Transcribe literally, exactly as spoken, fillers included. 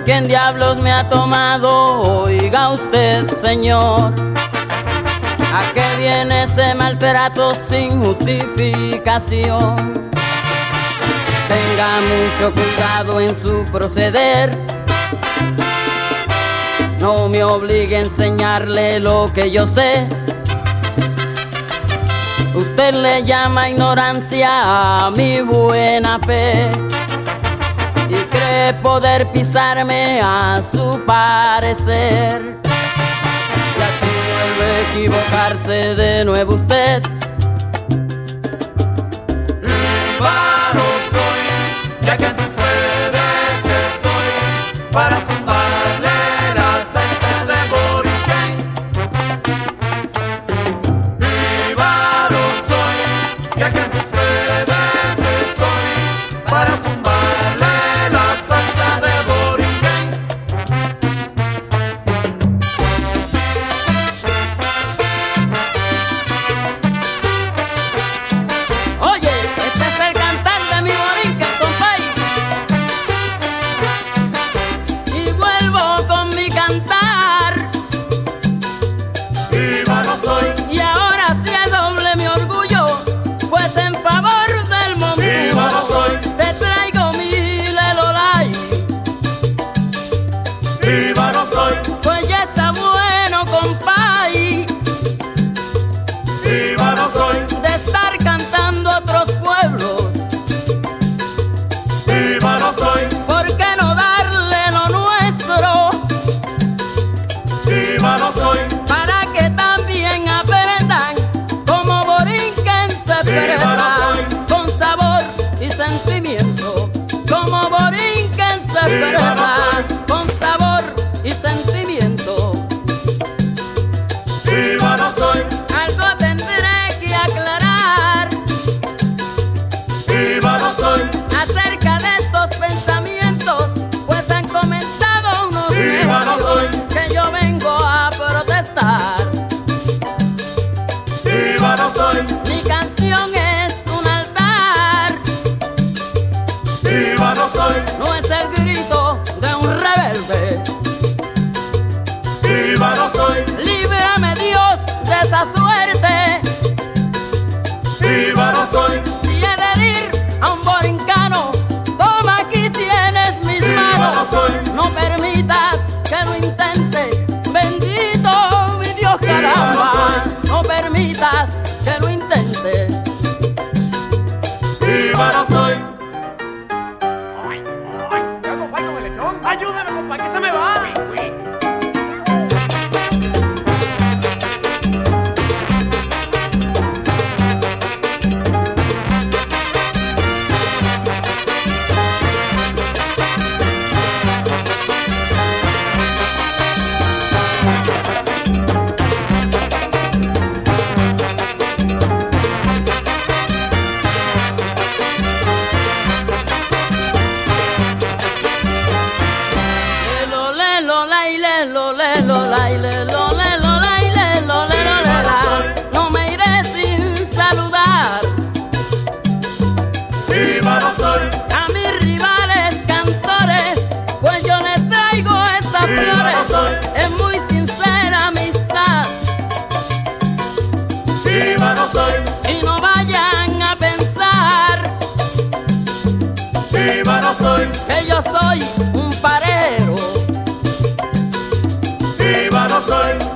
¿Quién diablos me ha tomado? Oiga usted, señor. ¿A qué viene ese maltrato sin justificación? Tenga mucho cuidado en su proceder. No me obligue a enseñarle lo que yo sé. Usted le llama ignorancia a mi buena fe y cree poder pisarme a su parecer. Y así vuelve a equivocarse de nuevo usted. Líbano soy, ya que tus puedes estoy para zumbarle la salsa de Boriquén. Líbano soy, ya que tus puedes estoy para zumbarle la salsa de Boriquén. Oye, este es el cantar de mi borinquen, compay. Y vuelvo con mi cantar. Líbano soy, Y ahora sí es doble mi orgullo, pues en favor del Líbano montuno soy, te traigo mi lelolay. Líbano soy, Pues ya está bueno, compay, Líbano soy, de estar cantando a otros pueblos. Líbano soy, ¿Por qué no darle lo nuestro? Líbano soy, Para que también aprendan como borinquen se expresa, con sabor y sentimiento. Como borinquen se expresa, con sabor y sentimiento. Líbano soy, Algo tendré que aclarar Líbano soy, acerca de estos pensamientos, pues han comentado unos Líbano soy, necios que yo vengo a protestar. Líbano soy, Mi canción es un altar, Líbano soy, no es el grito de un rebelde. Líbano soy, Líbrame Dios de esa suerte. Líbano soy, Si he de herir a un borincano, toma, aquí tienes mis Líbano manos. soy, No permitas que lo intente, bendito mi Dios, caramba. No permitas que lo intente. Líbano soy. Ayúdame, compa, que se me va. Lelo, lelo, lai, lelo, lelo, lai, lelo, lelo, lai, lelo, lelo, lela. No me iré sin saludar Líbano soy, a mis rivales cantores, pues yo les traigo estas flores en muy sincera amistad. Líbano soy, Y no vayan a pensar Líbano soy, que yo soy un parero. Líbano soy,